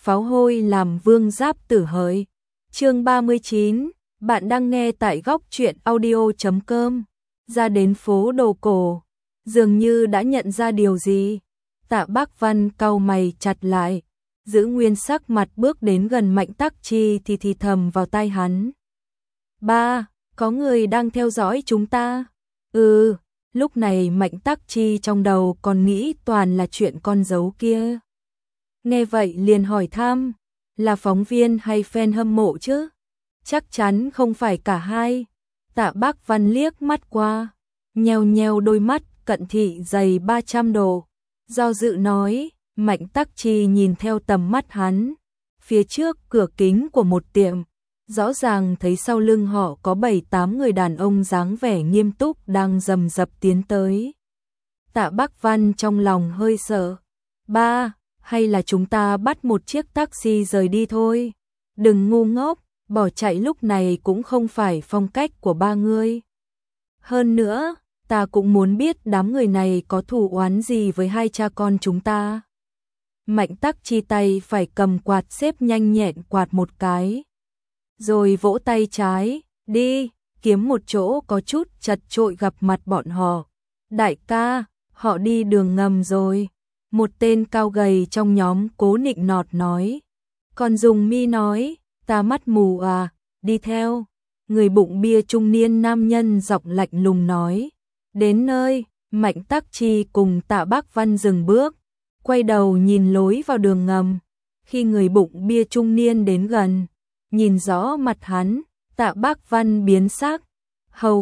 pháo hôi làm vương giáp tử hỡi. Chương 39, bạn đang nghe tại góc truyện audio.com. Ra đến phố đồ cổ, dường như đã nhận ra điều gì. Tạ Bác Văn cau mày chặt lại, giữ nguyên sắc mặt bước đến gần Mạnh Tắc Chi thì thầm vào tai hắn. Ba, có người đang theo dõi chúng ta. Lúc này Mạnh Tắc Chi trong đầu còn nghĩ toàn là chuyện con dấu kia. Nghe vậy liền hỏi thăm, là phóng viên hay fan hâm mộ chứ? Chắc chắn không phải cả hai. Tạ Bác Văn liếc mắt qua, nheo đôi mắt cận thị dày 300 độ. Do dự nói, Mạnh Tắc Chi nhìn theo tầm mắt hắn. Phía trước cửa kính của một tiệm, rõ ràng thấy sau lưng họ có 7-8 người đàn ông dáng vẻ nghiêm túc đang rầm rập tiến tới. Tạ Bác Văn trong lòng hơi sợ. Ba, hay là chúng ta bắt một chiếc taxi rời đi thôi. Đừng ngu ngốc, bỏ chạy lúc này cũng không phải phong cách của ba ngươi. Hơn nữa, ta cũng muốn biết đám người này có thù oán gì với hai cha con chúng ta. Mạnh Tắc Chi tay phải cầm quạt xếp nhanh nhẹn quạt một cái. Rồi vỗ tay trái, đi, kiếm một chỗ có chút chật chội gặp mặt bọn họ. Đại ca, họ đi đường ngầm rồi. Một tên cao gầy trong nhóm cố nịnh nọt nói. Còn Dùng Mi nói, ta mắt mù à, đi theo. Người bụng bia trung niên nam nhân giọng lạnh lùng nói. Đến nơi, Mạnh Tắc Chi cùng Tạ Bác Văn dừng bước, quay đầu nhìn lối vào đường ngầm. Khi người bụng bia trung niên đến gần, nhìn rõ mặt hắn, Tạ Bác Văn biến sắc. Hầu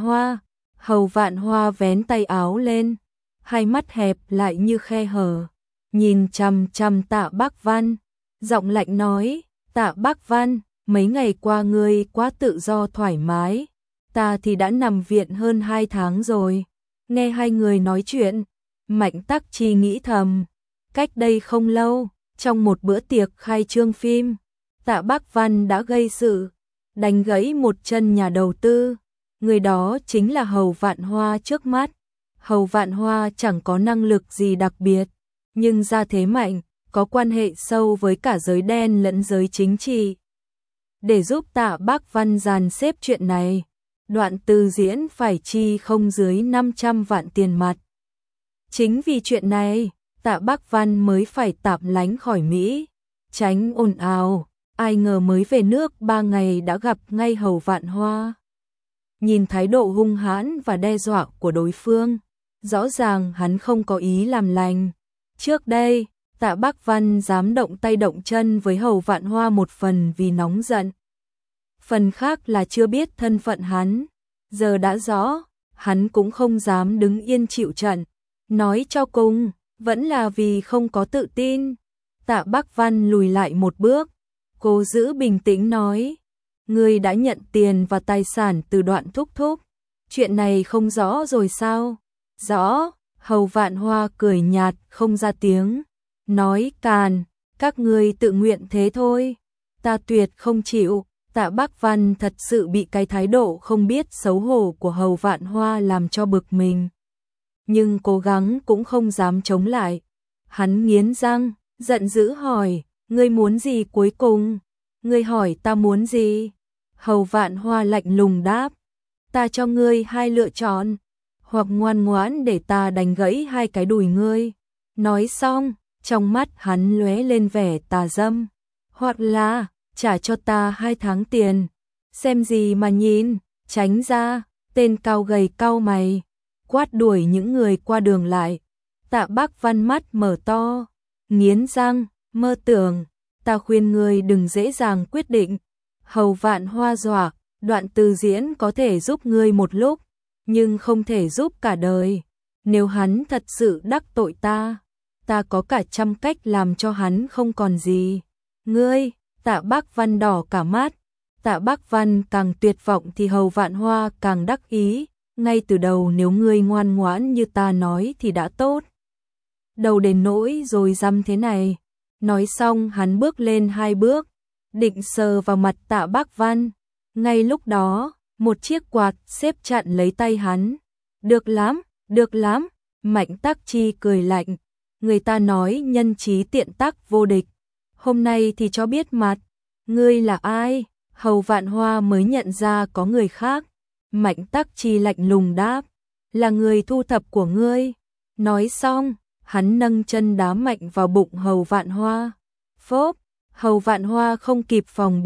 Vạn Hoa vén tay áo lên, hai mắt hẹp lại như khe hở, nhìn chằm chằm Tạ Bác Văn, giọng lạnh nói, Tạ Bác Văn, mấy ngày qua ngươi quá tự do thoải mái, ta thì đã nằm viện hơn 2 tháng rồi. Nghe hai người nói chuyện, Mạnh Tắc Chi nghĩ thầm, cách đây không lâu, trong một bữa tiệc khai trương phim, Tạ Bác Văn đã gây sự, đánh gãy một chân nhà đầu tư, người đó chính là Hầu Vạn Hoa trước mắt. Hầu Vạn Hoa chẳng có năng lực gì đặc biệt, nhưng gia thế mạnh, có quan hệ sâu với cả giới đen lẫn giới chính trị. Để giúp Tạ Bác Văn dàn xếp chuyện này, Đoạn Từ Diễn phải chi không dưới 500 vạn tiền mặt. Chính vì chuyện này, Tạ Bác Văn mới phải tạm lánh khỏi Mỹ, tránh ồn ào, ai ngờ mới về nước 3 ngày đã gặp ngay Hầu Vạn Hoa. Nhìn thái độ hung hãn và đe dọa của đối phương, rõ ràng hắn không có ý làm lành. Trước đây, Tạ Bác Văn dám động tay động chân với Hầu Vạn Hoa một phần vì nóng giận. Phần khác là chưa biết thân phận hắn. Giờ đã rõ, hắn cũng không dám đứng yên chịu trận. Nói cho cùng, vẫn là vì không có tự tin. Tạ Bác Văn lùi lại một bước, cố giữ bình tĩnh nói. Ngươi đã nhận tiền và tài sản từ Đoạn thúc thúc. Chuyện này không rõ rồi sao? Rõ, Hầu Vạn Hoa cười nhạt không ra tiếng. Nói càn, các ngươi tự nguyện thế thôi. Ta tuyệt không chịu. Tạ Bác Văn thật sự bị cái thái độ không biết xấu hổ của Hầu Vạn Hoa làm cho bực mình. Nhưng cố gắng cũng không dám chống lại. Hắn nghiến răng, giận dữ hỏi, ngươi muốn gì cuối cùng? Ngươi hỏi ta muốn gì? Hầu Vạn Hoa lạnh lùng đáp, ta cho ngươi hai lựa chọn, hoặc ngoan ngoãn để ta đánh gãy hai cái đùi ngươi. Nói xong, trong mắt hắn lóe lên vẻ tà dâm, hoặc là trả cho ta 2 tháng tiền. Xem gì mà nhìn, tránh ra. Tên cao gầy cau mày, quát đuổi những người qua đường lại. Tạ Bác Văn mắt mở to, nghiến răng, mơ tưởng, ta khuyên ngươi đừng dễ dàng quyết định. Hầu Vạn Hoa dọa, Đoạn Từ Diễn có thể giúp ngươi một lúc, nhưng không thể giúp cả đời. Nếu hắn thật sự đắc tội ta, ta có cả trăm cách làm cho hắn không còn gì. Ngươi, Tạ Bác Văn đỏ cả mắt. Tạ Bác Văn càng tuyệt vọng thì Hầu Vạn Hoa càng đắc ý. Ngay từ đầu nếu ngươi ngoan ngoãn như ta nói thì đã tốt. Đầu đến nỗi rồi dăm thế này. Nói xong hắn bước lên 2 bước, định sờ vào mặt Tạ Bác Văn. Ngay lúc đó, một chiếc quạt xếp chặn lấy tay hắn. Được lắm, Mạnh Tắc Chi cười lạnh. Người ta nói nhân trí tiện tác vô địch. hôm nay thì cho biết mặt, ngươi là ai? Hầu Vạn Hoa mới nhận ra có người khác. Mạnh Tắc Chi lạnh lùng đáp, là người thu thập của ngươi. Nói xong, hắn nâng chân đá mạnh vào bụng Hầu Vạn Hoa. Phốp, Hầu Vạn Hoa không kịp phòng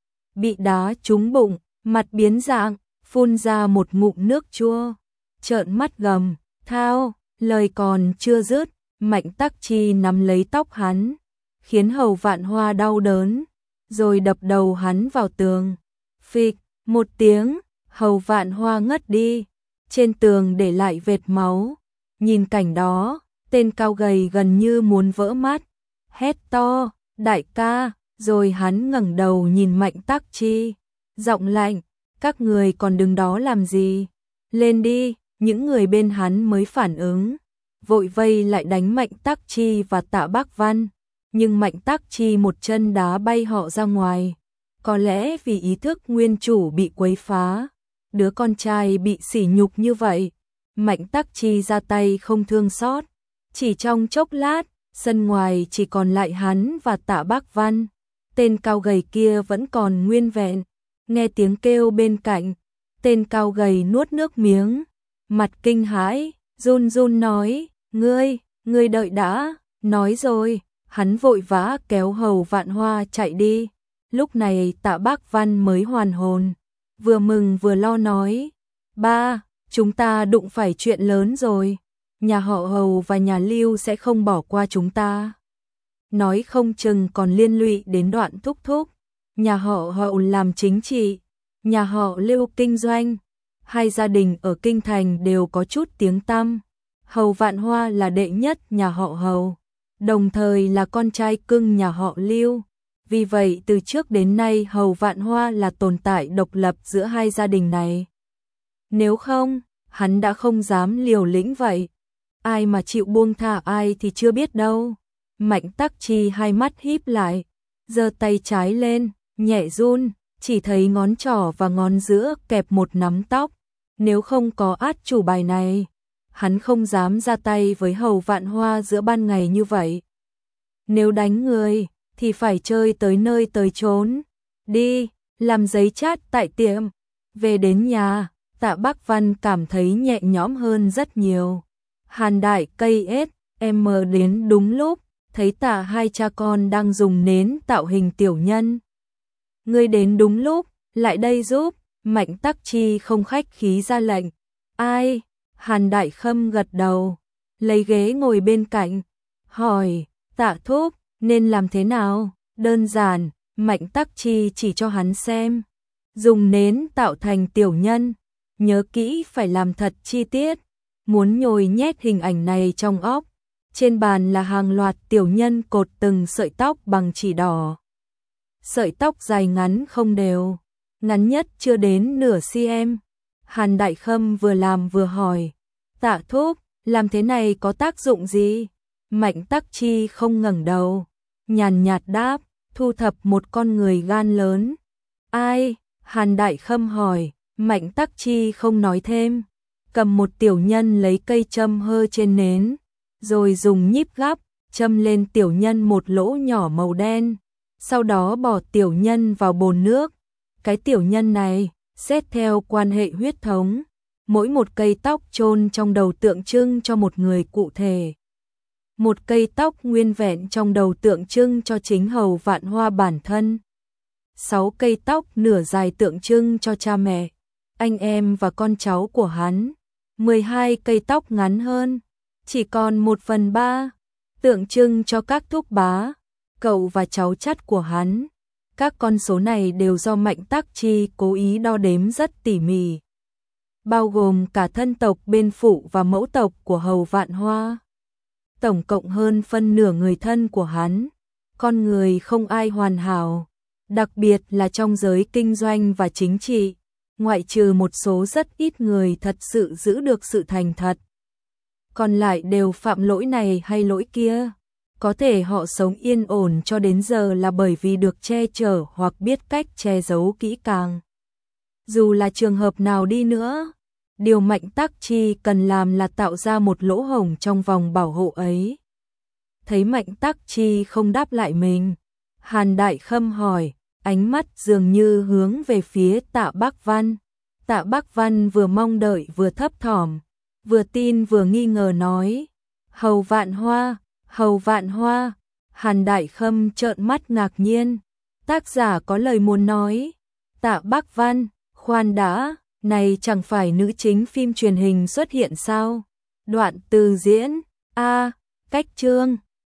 bị đá trúng bụng, mặt biến dạng, phun ra một ngụm nước chua. Trợn mắt gầm, thao, lời còn chưa dứt, Mạnh Tắc Chi nắm lấy tóc hắn, khiến Hầu Vạn Hoa đau đớn, rồi đập đầu hắn vào tường. Phịch, một tiếng, Hầu Vạn Hoa ngất đi, trên tường để lại vệt máu. Nhìn cảnh đó, tên cao gầy gần như muốn vỡ mắt, hét to, đại ca, rồi hắn ngẩng đầu nhìn Mạnh Tắc Chi, giọng lạnh, các người còn đứng đó làm gì? Lên đi, những người bên hắn mới phản ứng, vội vây lại đánh Mạnh Tắc Chi và Tạ Bác Văn, nhưng Mạnh Tắc Chi một chân đá bay họ ra ngoài. Có lẽ vì ý thức nguyên chủ bị quấy phá, đứa con trai bị sỉ nhục như vậy, Mạnh Tắc Chi ra tay không thương xót. Chỉ trong chốc lát, sân ngoài chỉ còn lại hắn và Tạ Bác Văn, tên cao gầy kia vẫn còn nguyên vẹn. Nghe tiếng kêu bên cạnh, tên cao gầy nuốt nước miếng, mặt kinh hãi, run run nói, ngươi đợi đã, nói rồi, hắn vội vã kéo Hầu Vạn Hoa chạy đi. Lúc này Tạ Bác Văn mới hoàn hồn, vừa mừng vừa lo nói, ba, chúng ta đụng phải chuyện lớn rồi, nhà họ Hầu và nhà Lưu sẽ không bỏ qua chúng ta. Nói không chừng còn liên lụy đến Đoạn thúc thúc, nhà họ Hầu làm chính trị, nhà họ Lưu kinh doanh, hai gia đình ở kinh thành đều có chút tiếng tăm. Hầu Vạn Hoa là đệ nhất nhà họ Hầu, đồng thời là con trai cưng nhà họ Lưu. Vì vậy từ trước đến nay Hầu Vạn Hoa là tồn tại độc lập giữa hai gia đình này. Nếu không, hắn đã không dám liều lĩnh vậy. Ai mà chịu buông thả ai thì chưa biết đâu. Mạnh Tắc Chi hai mắt híp lại, giơ tay trái lên, nhẹ run, chỉ thấy ngón trỏ và ngón giữa kẹp một nắm tóc. Nếu không có át chủ bài này, hắn không dám ra tay với Hầu Vạn Hoa giữa ban ngày như vậy. Nếu đánh người, thì phải chơi tới nơi tới chốn. Đi, làm giấy chát tại tiệm. Về đến nhà, Tạ Bác Văn cảm thấy nhẹ nhõm hơn rất nhiều. Hàn Đại cây ết, em mờ đến đúng lúc, thấy Tạ hai cha con đang dùng nến tạo hình tiểu nhân. Ngươi đến đúng lúc, lại đây giúp. Mạnh Tắc Chi không khách khí ra lệnh. Ai? Hàn Đại Khâm gật đầu, lấy ghế ngồi bên cạnh, hỏi, Tạ thúc, nên làm thế nào? Đơn giản, Mạnh Tắc Chi chỉ cho hắn xem. Dùng nến tạo thành tiểu nhân, nhớ kỹ phải làm thật chi tiết. Muốn nhồi nhét hình ảnh này trong óc. Trên bàn là hàng loạt tiểu nhân cột từng sợi tóc bằng chỉ đỏ. Sợi tóc dài ngắn không đều, ngắn nhất chưa đến nửa cm. Hàn Đại Khâm vừa làm vừa hỏi, Tạ thúc, làm thế này có tác dụng gì? Mạnh Tắc Chi không ngẩng đầu, nhàn nhạt đáp, thu thập một con người gan lớn. Ai? Hàn Đại Khâm hỏi. Mạnh Tắc Chi không nói thêm, cầm một tiểu nhân lấy cây châm hơ trên nến, rồi dùng nhíp gắp, châm lên tiểu nhân một lỗ nhỏ màu đen, sau đó bỏ tiểu nhân vào bồn nước. Cái tiểu nhân này, xét theo quan hệ huyết thống, mỗi một cây tóc chôn trong đầu tượng trưng cho một người cụ thể. Một cây tóc nguyên vẹn trong đầu tượng trưng cho chính Hầu Vạn Hoa bản thân. 6 cây tóc nửa dài tượng trưng cho cha mẹ, anh em và con cháu của hắn. 12 cây tóc ngắn hơn, chỉ còn 1/3, tượng trưng cho các thúc bá, cậu và cháu chắt của hắn. Các con số này đều do Mạnh Tắc Chi cố ý đo đếm rất tỉ mỉ, bao gồm cả thân tộc bên phụ và mẫu tộc của Hầu Vạn Hoa. Tổng cộng hơn phân nửa người thân của hắn. Con người không ai hoàn hảo, đặc biệt là trong giới kinh doanh và chính trị, ngoại trừ một số rất ít người thật sự giữ được sự thành thật. Còn lại đều phạm lỗi này hay lỗi kia. Có thể họ sống yên ổn cho đến giờ là bởi vì được che chở hoặc biết cách che giấu kỹ càng. Dù là trường hợp nào đi nữa, điều Mạnh Tắc Chi cần làm là tạo ra một lỗ hổng trong vòng bảo hộ ấy. Thấy Mạnh Tắc Chi không đáp lại mình, Hàn Đại Khâm hỏi, ánh mắt dường như hướng về phía Tạ Bác Văn. Tạ Bác Văn vừa mong đợi vừa thấp thỏm, vừa tin vừa nghi ngờ nói, Hầu Vạn Hoa, Hầu Vạn Hoa. Hàn Đại Khâm trợn mắt ngạc nhiên, tác giả có lời muốn nói. Tạ Bác Văn, khoan đã, này chẳng phải nữ chính phim truyền hình xuất hiện sao? Đoạn từ diễn, cách chương.